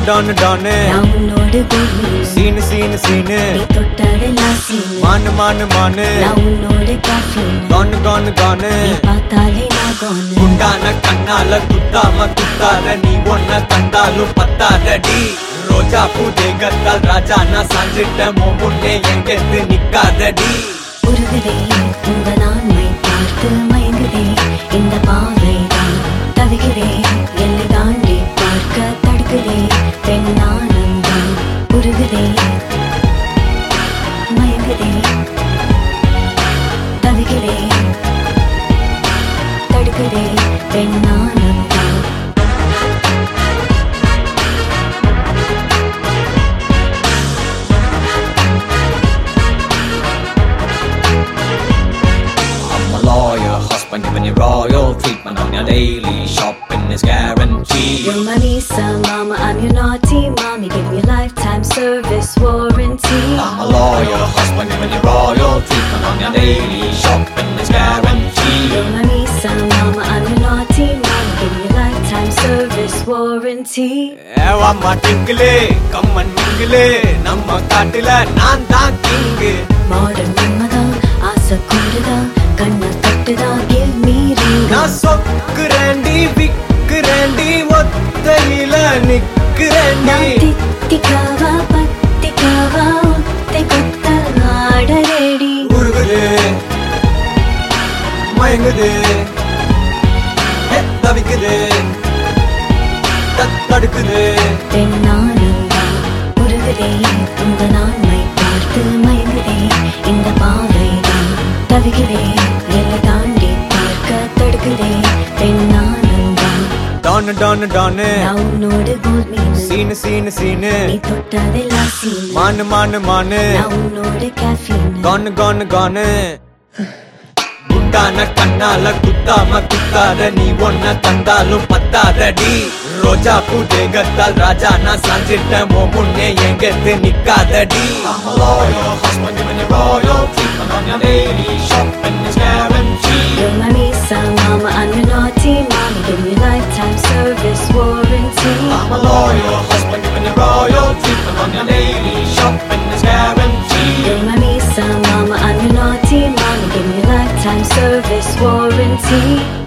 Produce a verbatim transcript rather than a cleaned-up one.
Don டானு நான் உன்னோடு பூமி சீனு சீனு சீனு நீ தொட்டதெல்லாம் சீனு மானு மானு மானு நான் உன்னோடு caffeine கானு கானு கானு நீ பார்த்தாலே நான் gone குண்டான கண்ணால குத்தாம குத்தாத நீ ஒன்ன கண்டாலும் பத்தாதடி ரோஜா பூ தேகத்தால் ராஜா நான் சாஞ்சிட்ட முன்னே எங்கெத்து நிக்காதடி உருகுதே உங்க நான்மை பார்த்து மயங்குதே இந்த பாவைதான் தவிக்கிறே எல்லை தாண்டி பார்க்க தடுக்குதே பெண்ணானந்தான் உருகுதே மயங்குதே தவிக்கிறே தடுக்குதே பெண்ணானந்தான் Lawyer, husband giving you royal treatment on your daily shopping is guaranteed. You're my Lisa, mama, I'm your naughty mommy, giving you lifetime service warranty. I'm a lawyer, husband giving you royal treatment on your daily shopping is guaranteed. You're my Lisa, mama, I'm your naughty mommy, giving you lifetime service warranty. ஏவாம்மா டிங்கிளே கம்மன் மிங்கிளே நம்ம காட்டுல நான் தான் king Modern மன்மதா, ஆசை கூடுதா, கண்ணை கட்டுதா, give me ring. நான் சொக்குறேண்டி விக்குறேண்டி ஒத்தையில நிக்குறேண்டி நான் தித்திக்காவா, பத்திக்காவா, ஒத்தை கொத்த ஆட ready. உருகுது மயங்குது ஏ, தவிக்குது தடுக்குது பெண்ணானந்தா உருகுதே உங்க நான்மை பார்த்து மயங்குதே இந்த பாவைதான் தவிக்கிறே எல்லை தாண்டி பார்க்க தடுக்குதே பெண்ணானந்தா டானு டானு டானு நான் உன்னோடு gold மீனு சீனு சீனு சீனு நீ தொட்டதெல்லாம் சீனு மானு மானு மானு நான் உன்னோடு caffeine கானு கானு கானு குண்டான கண்ணால குத்தாம குத்தாத நீ ஒன்ன கண்டாலும் பத்தாதடி ரோஜா பூ தேகத்தால் ராஜா நான் சாஞ்சிட்ட முன்னே எங்கெத்து நிக்காதடி I'm a lawyer, husband giving you royal treatment on your daily shopping is guaranteed. You're my Lisa, mama, I'm your naughty mommy, giving you lifetime service warranty. I'm a lawyer, husband giving you royal treatment on your daily shopping is guaranteed. You're my Lisa, mama, I'm your naughty mommy, giving you lifetime service warranty.